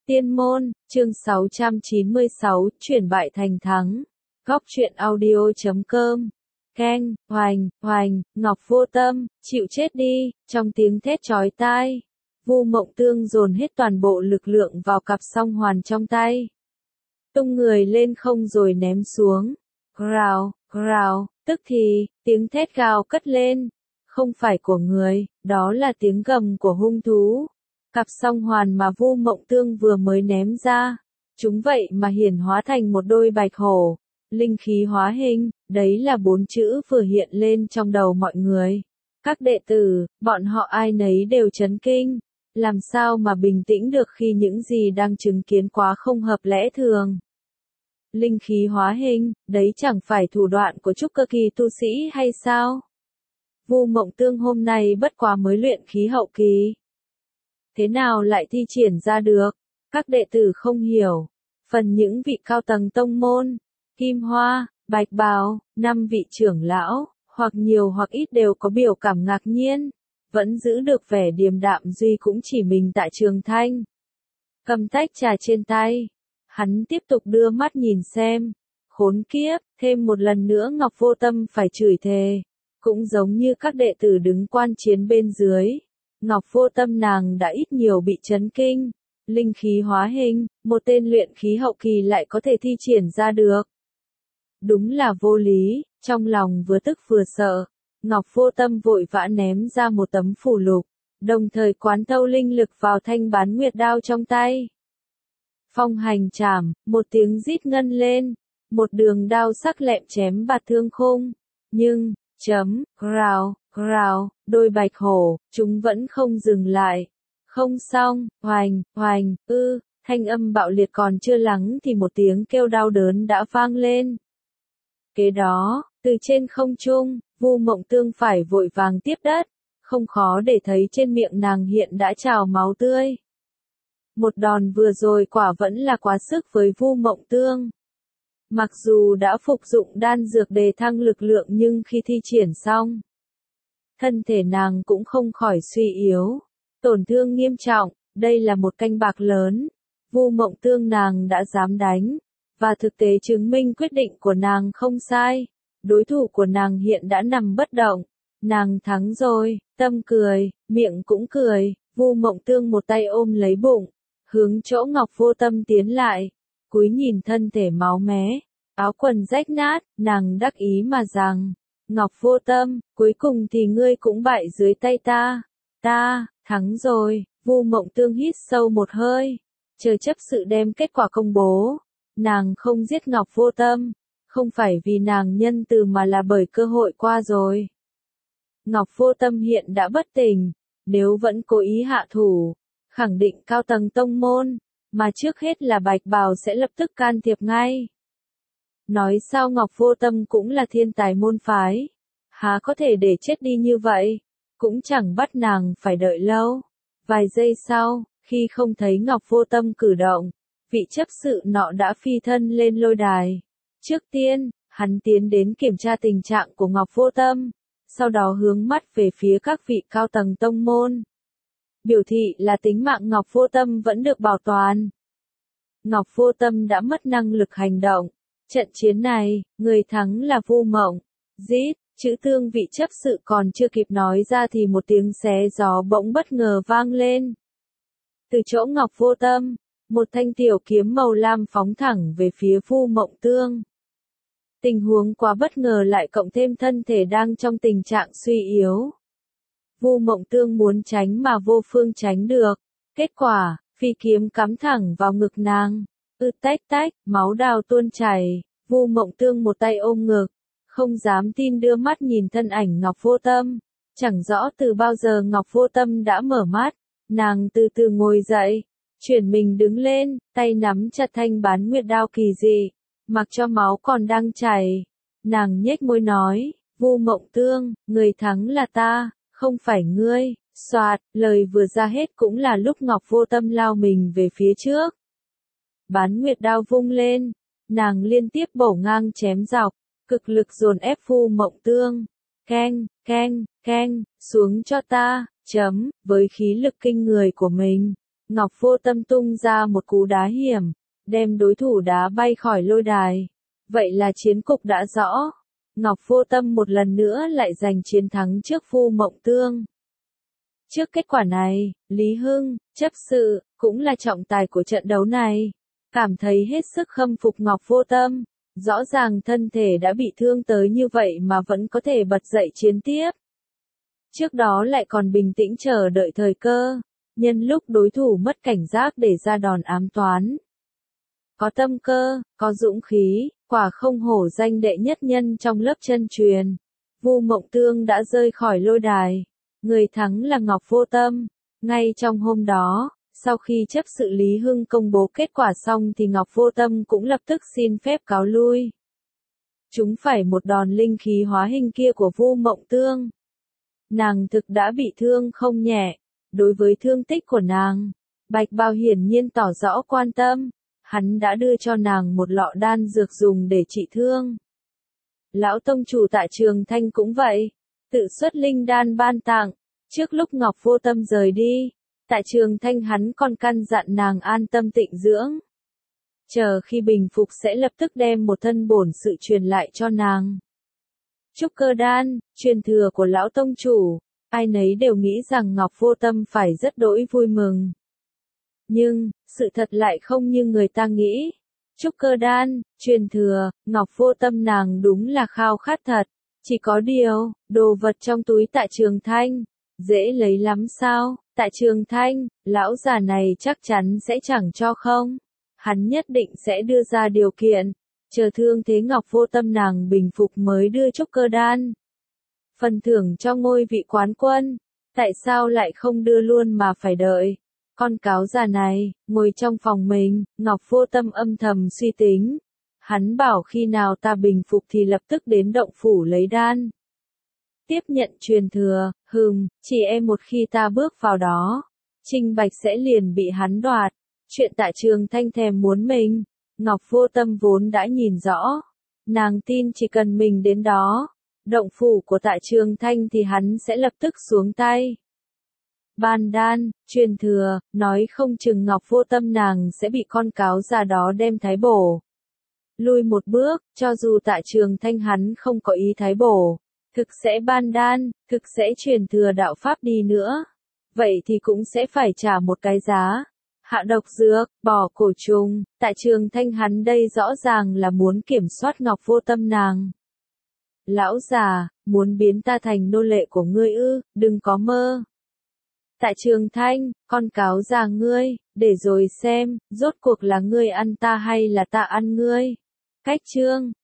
Tiên môn, chương 696, chuyển bại thành thắng. Góc truyện audio.com. Keng, hoành, Ngọc Vô Tâm, chịu chết đi, trong tiếng thét chói tai. Vu Mộng Tương dồn hết toàn bộ lực lượng vào cặp song hoàn trong tay. Tung người lên không rồi ném xuống. Grào, tức thì, tiếng thét gào cất lên. Không phải của người, đó là tiếng gầm của hung thú. Cặp song hoàn mà Vu Mộng Tương vừa mới ném ra, chúng vậy mà hiển hóa thành một đôi bạch hổ, linh khí hóa hình, đấy là 4 chữ vừa hiện lên trong đầu mọi người. Các đệ tử, bọn họ ai nấy đều chấn kinh, làm sao mà bình tĩnh được khi những gì đang chứng kiến quá không hợp lẽ thường. Linh khí hóa hình, đấy chẳng phải thủ đoạn của trúc cơ kỳ tu sĩ hay sao? Vu Mộng Tương hôm nay bất quá mới luyện khí hậu kỳ. Thế nào lại thi triển ra được? Các đệ tử không hiểu. Phần những vị cao tầng tông môn, Kim Hoa, Bạch Bào, 5 vị trưởng lão, hoặc nhiều hoặc ít đều có biểu cảm ngạc nhiên, vẫn giữ được vẻ điềm đạm duy cũng chỉ mình tại Trường Thanh. Cầm tách trà trên tay, hắn tiếp tục đưa mắt nhìn xem. Khốn kiếp, thêm một lần nữa Ngọc Vô Tâm phải chửi thề. Cũng giống như các đệ tử đứng quan chiến bên dưới. Ngọc Vô Tâm nàng đã ít nhiều bị chấn kinh. Linh khí hóa hình, một tên luyện khí hậu kỳ lại có thể thi triển ra được. Đúng là vô lý, trong lòng vừa tức vừa sợ. Ngọc Vô Tâm vội vã ném ra một tấm phù lục, đồng thời quán thâu linh lực vào thanh bán nguyệt đao trong tay. Phong hành chảm, một tiếng rít ngân lên, một đường đao sắc lẹm chém bạt thương khung. Nhưng, grào, đôi bạch hổ, chúng vẫn không dừng lại. Không xong, hoành, thanh âm bạo liệt còn chưa lắng thì một tiếng kêu đau đớn đã vang lên. Kế đó, từ trên không trung, Vu Mộng Tương phải vội vàng tiếp đất, không khó để thấy trên miệng nàng hiện đã trào máu tươi. Một đòn vừa rồi quả vẫn là quá sức với Vu Mộng Tương. Mặc dù đã phục dụng đan dược đề thăng lực lượng nhưng khi thi triển xong, thân thể nàng cũng không khỏi suy yếu, tổn thương nghiêm trọng, đây là một canh bạc lớn. Vu Mộng Tương nàng đã dám đánh, và thực tế chứng minh quyết định của nàng không sai. Đối thủ của nàng hiện đã nằm bất động, nàng thắng rồi, tâm cười, miệng cũng cười. Vu Mộng Tương một tay ôm lấy bụng, hướng chỗ Ngọc Vô Tâm tiến lại, cúi nhìn thân thể máu mé, áo quần rách nát, nàng đắc ý mà rằng, Ngọc Vô Tâm, cuối cùng thì ngươi cũng bại dưới tay ta, thắng rồi. Vu Mộng Tương hít sâu một hơi, chờ chấp sự đem kết quả công bố. Nàng không giết Ngọc Vô Tâm, không phải vì nàng nhân từ mà là bởi cơ hội qua rồi. Ngọc Vô Tâm hiện đã bất tỉnh, nếu vẫn cố ý hạ thủ, khẳng định cao tầng tông môn, mà trước hết là Bạch Bào sẽ lập tức can thiệp ngay. Nói sao Ngọc Vô Tâm cũng là thiên tài môn phái, há có thể để chết đi như vậy, cũng chẳng bắt nàng phải đợi lâu. Vài giây sau, khi không thấy Ngọc Vô Tâm cử động, vị chấp sự nọ đã phi thân lên lôi đài. Trước tiên, hắn tiến đến kiểm tra tình trạng của Ngọc Vô Tâm, sau đó hướng mắt về phía các vị cao tầng tông môn, biểu thị là tính mạng Ngọc Vô Tâm vẫn được bảo toàn. Ngọc Vô Tâm đã mất năng lực hành động. Trận chiến này, người thắng là Vu Mộng. Rít, chữ tương vị chấp sự còn chưa kịp nói ra thì một tiếng xé gió bỗng bất ngờ vang lên. Từ chỗ Ngọc Vô Tâm, một thanh tiểu kiếm màu lam phóng thẳng về phía Vu Mộng Tương. Tình huống quá bất ngờ lại cộng thêm thân thể đang trong tình trạng suy yếu. Vu Mộng Tương muốn tránh mà vô phương tránh được. Kết quả, phi kiếm cắm thẳng vào ngực nàng. Tách, máu đào tuôn chảy. Vu Mộng Tương một tay ôm ngực, không dám tin đưa mắt nhìn thân ảnh Ngọc Vô Tâm. Chẳng rõ từ bao giờ Ngọc Vô Tâm đã mở mắt. Nàng từ từ ngồi dậy, chuyển mình đứng lên, tay nắm chặt thanh bán nguyệt đao kỳ dị, mặc cho máu còn đang chảy. Nàng nhếch môi nói, Vu Mộng Tương, người thắng là ta, không phải ngươi. Soạt, lời vừa ra hết cũng là lúc Ngọc Vô Tâm lao mình về phía trước. Bán nguyệt đao vung lên, nàng liên tiếp bổ ngang chém dọc, cực lực dồn ép Vu Mộng Tương. Keng, xuống cho ta, với khí lực kinh người của mình, Ngọc Vô Tâm tung ra một cú đá hiểm, đem đối thủ đá bay khỏi lôi đài. Vậy là chiến cục đã rõ. Ngọc Vô Tâm một lần nữa lại giành chiến thắng trước Vu Mộng Tương. Trước kết quả này, Lý Hưng, chấp sự, cũng là trọng tài của trận đấu này, cảm thấy hết sức khâm phục Ngọc Vô Tâm. Rõ ràng thân thể đã bị thương tới như vậy mà vẫn có thể bật dậy chiến tiếp. Trước đó lại còn bình tĩnh chờ đợi thời cơ, nhân lúc đối thủ mất cảnh giác để ra đòn ám toán. Có tâm cơ, có dũng khí, quả không hổ danh đệ nhất nhân trong lớp chân truyền. Vu Mộng Tương đã rơi khỏi lôi đài. Người thắng là Ngọc Vô Tâm. Ngay trong hôm đó, sau khi chấp sự Lý Hưng công bố kết quả xong thì Ngọc Vô Tâm cũng lập tức xin phép cáo lui. Chúng phải một đòn linh khí hóa hình kia của Vu Mộng Tương. Nàng thực đã bị thương không nhẹ. Đối với thương tích của nàng, Bạch Bào hiển nhiên tỏ rõ quan tâm. Hắn đã đưa cho nàng một lọ đan dược dùng để trị thương. Lão tông chủ tại Trường Thanh cũng vậy, tự xuất linh đan ban tặng. Trước lúc Ngọc Vô Tâm rời đi, tại Trường Thanh hắn còn căn dặn nàng an tâm tịnh dưỡng. Chờ khi bình phục sẽ lập tức đem một thân bổn sự truyền lại cho nàng. Trúc cơ đan, truyền thừa của lão tông chủ, ai nấy đều nghĩ rằng Ngọc Vô Tâm phải rất đỗi vui mừng. Nhưng, sự thật lại không như người ta nghĩ. Trúc cơ đan, truyền thừa, Ngọc Vô Tâm nàng đúng là khao khát thật. Chỉ có điều, đồ vật trong túi tại Trường Thanh, dễ lấy lắm sao? Tại Trường Thanh, lão già này chắc chắn sẽ chẳng cho không? Hắn nhất định sẽ đưa ra điều kiện, chờ thương thế Ngọc Vô Tâm nàng bình phục mới đưa trúc cơ đan. Phần thưởng cho ngôi vị quán quân, tại sao lại không đưa luôn mà phải đợi? Con cáo già này, ngồi trong phòng mình, Ngọc Vô Tâm âm thầm suy tính. Hắn bảo khi nào ta bình phục thì lập tức đến động phủ lấy đan. Tiếp nhận truyền thừa, chỉ một khi ta bước vào đó, Trinh Bạch sẽ liền bị hắn đoạt. Chuyện tại Trường Thanh thèm muốn mình, Ngọc Vô Tâm vốn đã nhìn rõ. Nàng tin chỉ cần mình đến đó, động phủ của tại Trường Thanh thì hắn sẽ lập tức xuống tay. Ban đan, truyền thừa, nói không chừng Ngọc Vô Tâm nàng sẽ bị con cáo già đó đem thái bổ. Lui một bước, cho dù tại Trường Thanh hắn không có ý thái bổ, thực sẽ ban đan, thực sẽ truyền thừa đạo pháp đi nữa. Vậy thì cũng sẽ phải trả một cái giá. Hạ độc dược, bỏ cổ trùng, tại Trường Thanh hắn đây rõ ràng là muốn kiểm soát Ngọc Vô Tâm nàng. Lão già, muốn biến ta thành nô lệ của ngươi ư, đừng có mơ. Tại Trường Thanh, con cáo già ngươi, để rồi xem, rốt cuộc là ngươi ăn ta hay là ta ăn ngươi. Cách chương